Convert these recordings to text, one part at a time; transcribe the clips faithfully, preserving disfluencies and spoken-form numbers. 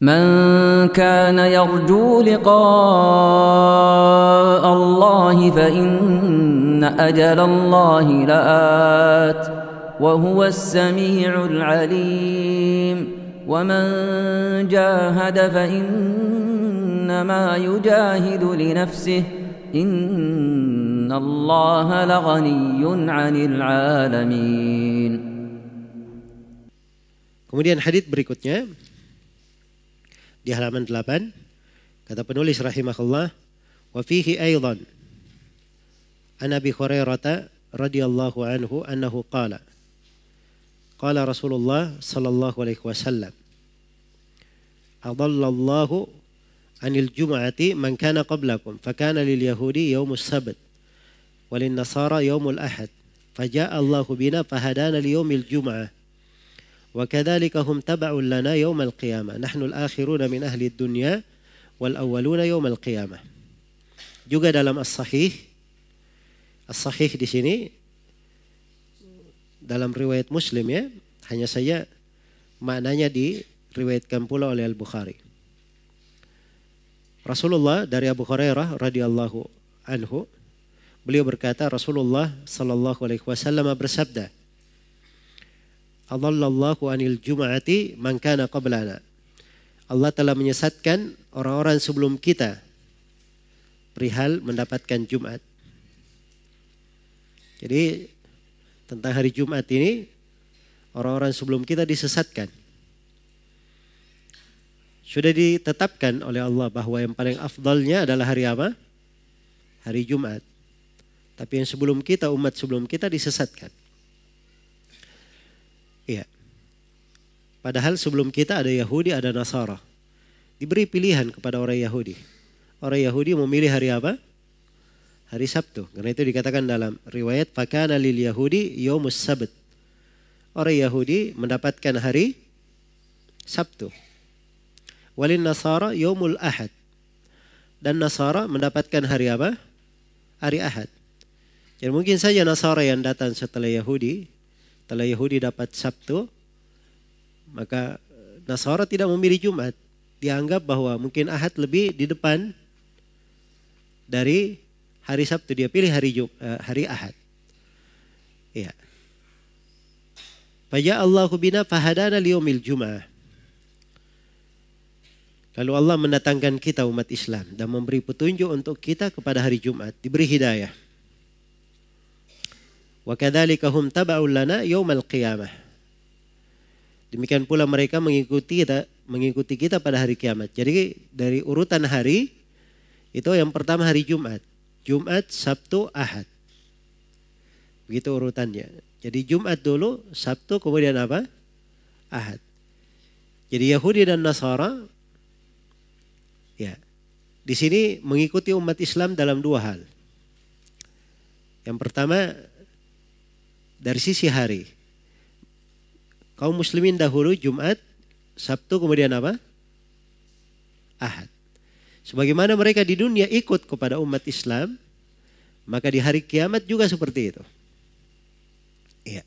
من كان يرجو لقاء الله فإن أجل الله لآت وهو السميع العليم ومن جاهد فإنما يجاهد لنفسه إن الله لغني عن العالمين. Kemudian hadits berikutnya di halaman delapan, kata penulis rahimahullah, wa fihi aidan an Abi Hurairah radhiyallahu anhu annahu qala qala Rasulullah sallallahu alaihi wasallam adallallahu anil jum'ati man kana qablakum fakana lil yahudi yaumus sabt walin nasara yaumul ahad faja'a Allahu bina fahadana li yaumil jum'ah وكذلك هم تبع لنا يوم القيامة نحن الآخرون من أهل الدنيا والأولون يوم القيامة. Juga dalam as-sahih, as-sahih di sini dalam riwayat Muslim ya, hanya saja maknanya diriwayatkan pula oleh Al-Bukhari. Rasulullah dari Abu Hurairah radhiyallahu anhu, beliau berkata Rasulullah sallallahu alaihi wasallam bersabda, Adallallahu anil jum'ati man kana qablana. Allah telah menyesatkan orang-orang sebelum kita perihal mendapatkan Jumat. Jadi tentang hari Jumat ini orang-orang sebelum kita disesatkan. Sudah ditetapkan oleh Allah bahwa yang paling afdalnya adalah hari apa? Hari Jumat. Tapi yang sebelum kita, umat sebelum kita disesatkan. Iya. Padahal sebelum kita ada Yahudi, ada Nasara. Diberi pilihan kepada orang Yahudi. Orang Yahudi memilih hari apa? Hari Sabtu. Karena itu dikatakan dalam riwayat fakana lil Yahudi yaumus sabt. Orang Yahudi mendapatkan hari Sabtu. Walin Nasara yaumul ahad. Dan Nasara mendapatkan hari apa? Hari Ahad. Jadi mungkin saja Nasara yang datang setelah Yahudi, setelah Yahudi dapat Sabtu, maka Nasara tidak memilih Jumat. Dianggap bahwa mungkin Ahad lebih di depan dari hari Sabtu. Dia pilih hari Jum, hari Ahad. Ya. Faja Allahu bina fahadana liyaumil Jum'ah. Lalu Allah mendatangkan kita umat Islam dan memberi petunjuk untuk kita kepada hari Jumat, diberi hidayah. Wa kadzalika hum taba'un lana yaumal qiyamah. Demikian pula mereka mengikuti kita, mengikuti kita pada hari kiamat. Jadi dari urutan hari itu yang pertama hari Jumat. Jumat, Sabtu, Ahad. Begitu urutannya. Jadi Jumat dulu, Sabtu, kemudian apa? Ahad. Jadi Yahudi dan Nasara ya, di sini mengikuti umat Islam dalam dua hal. Yang pertama dari sisi hari. Kaum muslimin dahulu Jumat, Sabtu, kemudian apa? Ahad. Sebagaimana mereka di dunia ikut kepada umat Islam, maka di hari kiamat juga seperti itu. Iya.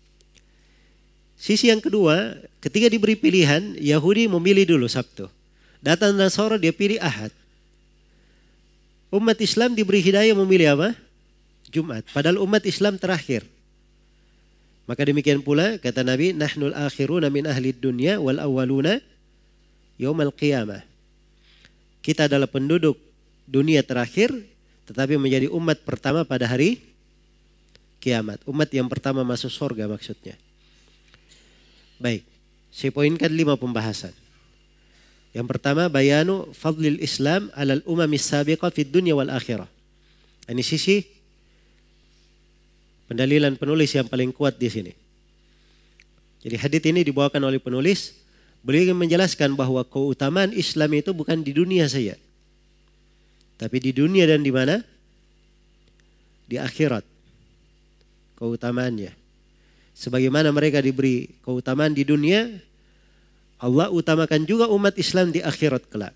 Sisi yang kedua, ketika diberi pilihan, Yahudi memilih dulu Sabtu. Datang Nasara dia pilih Ahad. Umat Islam diberi hidayah memilih apa? Jumat. Padahal umat Islam terakhir. Maka demikian pula kata Nabi, nahnul akhiruna min ahli dunya wal awwaluna yaumal qiyamah. Kita adalah penduduk dunia terakhir tetapi menjadi umat pertama pada hari kiamat. Umat yang pertama masuk surga maksudnya. Baik, saya poinkan lima pembahasan. Yang pertama, bayanu fadlil Islam alal umamis sabiqah fid dunya wal akhirah. Ini sisi pendalilan penulis yang paling kuat di sini. Jadi hadits ini dibawakan oleh penulis, beliau ingin menjelaskan bahwa keutamaan Islam itu bukan di dunia saja, tapi di dunia dan di mana? Di akhirat. Keutamaannya. Sebagaimana mereka diberi keutamaan di dunia, Allah utamakan juga umat Islam di akhirat kelak.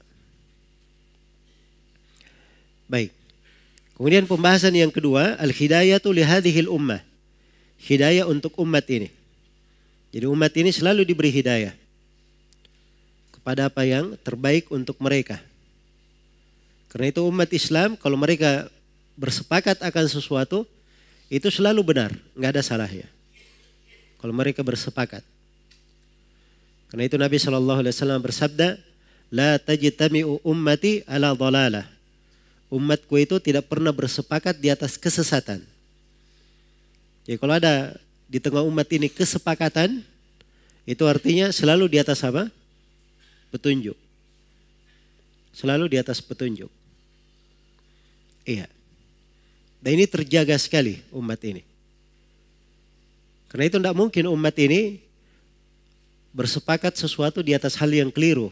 Baik. Kemudian pembahasan yang kedua, al-hidayatu li hadhil ummah. Hidayah untuk umat ini. Jadi umat ini selalu diberi hidayah kepada apa yang terbaik untuk mereka. Karena itu umat Islam kalau mereka bersepakat akan sesuatu itu selalu benar, nggak ada salahnya. Kalau mereka bersepakat. Karena itu Nabi shallallahu alaihi wasallam bersabda, la tajtami'u ummati ala dhalalah. Umatku itu tidak pernah bersepakat di atas kesesatan. Jadi kalau ada di tengah umat ini kesepakatan, itu artinya selalu di atas apa? Petunjuk. Selalu di atas petunjuk. Iya. Dan ini terjaga sekali umat ini. Karena itu tidak mungkin umat ini bersepakat sesuatu di atas hal yang keliru.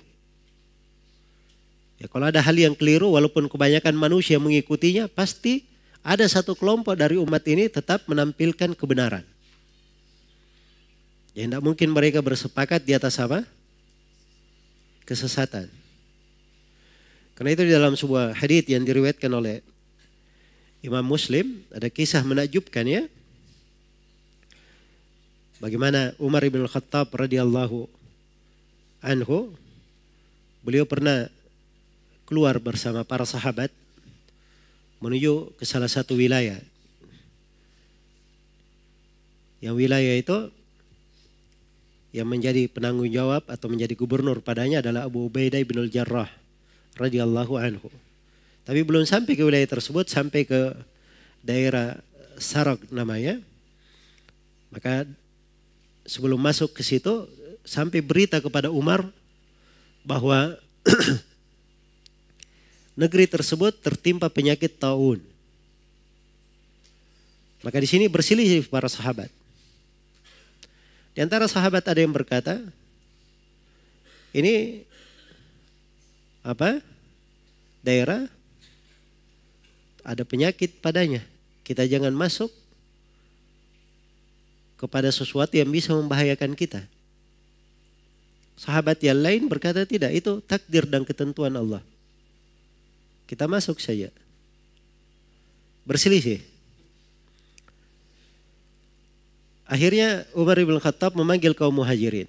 Ya, kalau ada hal yang keliru, walaupun kebanyakan manusia mengikutinya, pasti ada satu kelompok dari umat ini tetap menampilkan kebenaran. Ya, tidak mungkin mereka bersepakat di atas apa? Kesesatan. Karena itu di dalam sebuah hadits yang diriwayatkan oleh Imam Muslim, ada kisah menakjubkan ya. Bagaimana Umar bin Khattab radhiyallahu anhu, beliau pernah keluar bersama para sahabat menuju ke salah satu wilayah. Yang wilayah itu yang menjadi penanggung jawab atau menjadi gubernur padanya adalah Abu Ubaidah bin Al-Jarrah radhiyallahu anhu. Tapi belum sampai ke wilayah tersebut, sampai ke daerah Sarag namanya. Maka sebelum masuk ke situ, sampai berita kepada Umar bahwa negeri tersebut tertimpa penyakit taun. Maka di sini berselisih para sahabat. Di antara sahabat ada yang berkata, ini apa? Daerah ada penyakit padanya. Kita jangan masuk kepada sesuatu yang bisa membahayakan kita. Sahabat yang lain berkata tidak, itu takdir dan ketentuan Allah. Kita masuk saja. Berselisih. Akhirnya Umar bin Khattab memanggil kaum muhajirin.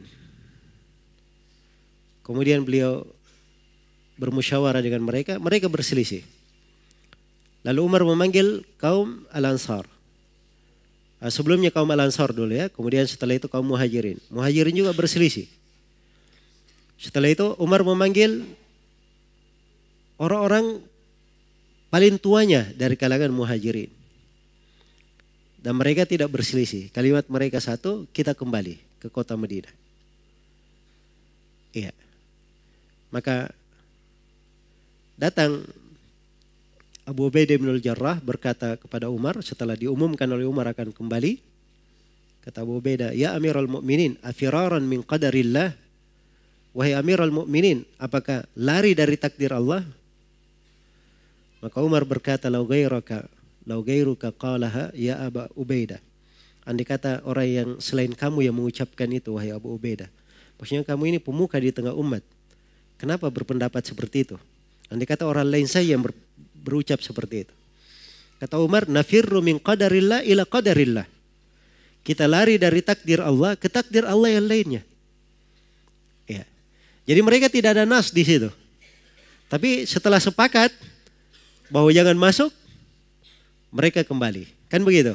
Kemudian beliau bermusyawarah dengan mereka, mereka berselisih. Lalu Umar memanggil kaum Al-Ansar. Sebelumnya kaum Al-Ansar dulu ya, kemudian setelah itu kaum muhajirin. Muhajirin juga berselisih. Setelah itu Umar memanggil orang-orang paling tuanya dari kalangan muhajirin. Dan mereka tidak berselisih. Kalimat mereka satu, kita kembali ke kota Madinah. Iya. Maka datang Abu Ubaidah bin Al-Jarrah berkata kepada Umar setelah diumumkan oleh Umar akan kembali. Kata Abu Ubaidah, ya Amirul Mukminin, afiraran min qadarillah. Wahai Amirul Mukminin, apakah lari dari takdir Allah? Maka Umar berkata, lau ghairaka, lau ghairuka qalaha ya Abu Ubaidah. Andai kata orang yang selain kamu yang mengucapkan itu, wahai Abu Ubaidah. Maksudnya kamu ini pemuka di tengah umat. Kenapa berpendapat seperti itu? Andai kata orang lain saya yang ber, berucap seperti itu. Kata Umar, nafirru min qadarillah ila qadarillah. Kita lari dari takdir Allah ke takdir Allah yang lainnya. Ya. Jadi mereka tidak ada nas di situ. Tapi setelah sepakat bahwa jangan masuk, mereka kembali. Kan begitu?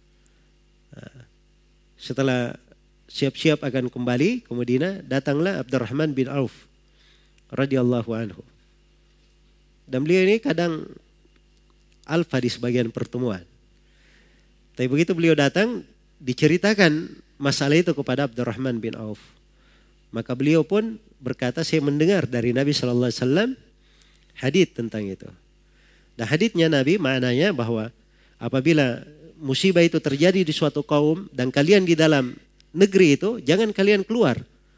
Setelah siap-siap akan kembali ke Madinah, datanglah Abdurrahman bin Auf radhiyallahu anhu. Dan beliau ini kadang alfa di sebagian pertemuan. Tapi begitu beliau datang, diceritakan masalah itu kepada Abdurrahman bin Auf. Maka beliau pun berkata, saya mendengar dari Nabi shallallahu alaihi wasallam hadits tentang itu. Dan haditsnya Nabi maknanya bahwa apabila musibah itu terjadi di suatu kaum dan kalian di dalam negeri itu, jangan kalian keluar.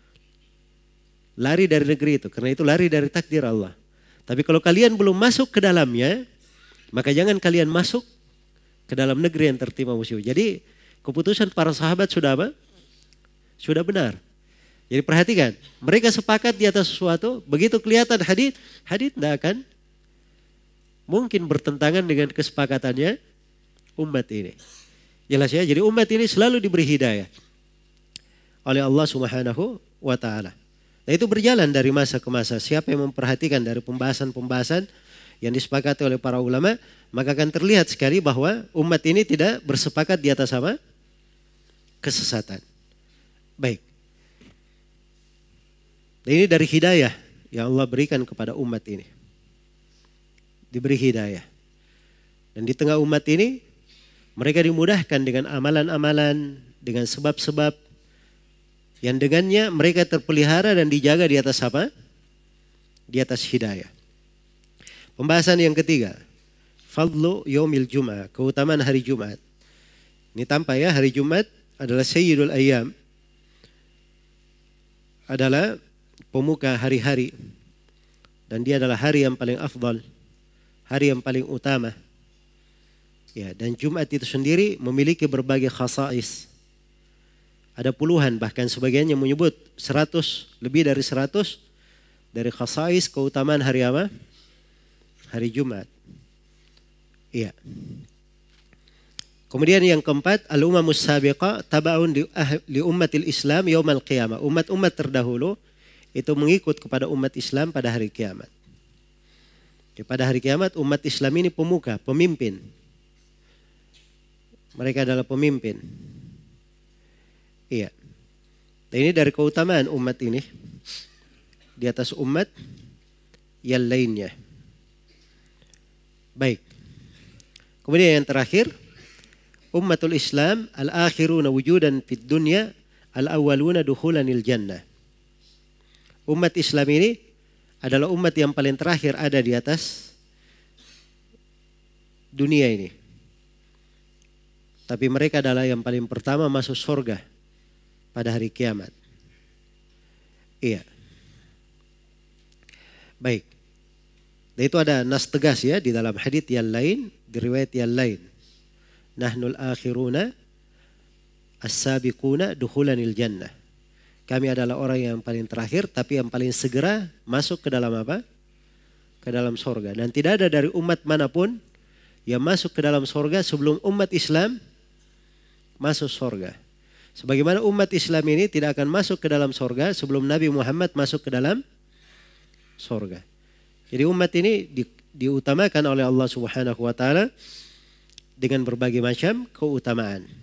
Lari dari negeri itu, karena itu lari dari takdir Allah. Tapi kalau kalian belum masuk ke dalamnya, maka jangan kalian masuk ke dalam negeri yang tertimpa musibah. Jadi keputusan para sahabat sudah apa? Sudah benar. Jadi perhatikan, mereka sepakat di atas sesuatu, begitu kelihatan hadits, hadits tidak akan mungkin bertentangan dengan kesepakatannya umat ini. Jelas ya, jadi umat ini selalu diberi hidayah oleh Allah Subhanahu wa taala. Nah itu berjalan dari masa ke masa. Siapa yang memperhatikan dari pembahasan-pembahasan yang disepakati oleh para ulama, maka akan terlihat sekali bahwa umat ini tidak bersepakat di atas apa? Kesesatan. Baik. Nah, ini dari hidayah yang Allah berikan kepada umat ini. Diberi hidayah. Dan di tengah umat ini, mereka dimudahkan dengan amalan-amalan, dengan sebab-sebab yang dengannya mereka terpelihara dan dijaga di atas apa? Di atas hidayah. Pembahasan yang ketiga, fadlu yaumil Jum'ah, keutamaan hari Jumat. Ini tampak ya, hari Jumat adalah sayyidul ayyam, adalah pemuka hari-hari, dan dia adalah hari yang paling afdal, hari yang paling utama. Ya, dan Jumat itu sendiri memiliki berbagai khasais. Ada puluhan, bahkan sebagian yang menyebut seratus, lebih dari seratus dari khasais keutamaan hari apa? Hari Jumat. Iya. Kemudian yang keempat, al-umamus sabiqah tabaun li, ah, li ummatil Islam yaumal qiyamah. Umat-umat terdahulu itu mengikut kepada umat Islam pada hari kiamat. Ya, pada hari kiamat umat Islam ini pemuka, pemimpin. Mereka adalah pemimpin. Iya. Dan ini dari keutamaan umat ini di atas umat yang lainnya. Baik. Kemudian yang terakhir, ummatul Islam al-akhiruna wujudan fid dunya al-awwaluna dukhulanil jannah. Umat Islam ini adalah umat yang paling terakhir ada di atas dunia ini. Tapi mereka adalah yang paling pertama masuk surga pada hari kiamat. Iya. Baik. Dan itu ada nas tegas ya di dalam hadits yang lain, di riwayat yang lain. Nahnul akhiruna as-sabiquna dukhulanil jannah. Kami adalah orang yang paling terakhir tapi yang paling segera masuk ke dalam apa? Ke dalam surga. Dan tidak ada dari umat manapun yang masuk ke dalam surga sebelum umat Islam masuk surga. Sebagaimana umat Islam ini tidak akan masuk ke dalam surga sebelum Nabi Muhammad masuk ke dalam surga. Jadi umat ini di, diutamakan oleh Allah Subhanahu wa taala dengan berbagai macam keutamaan.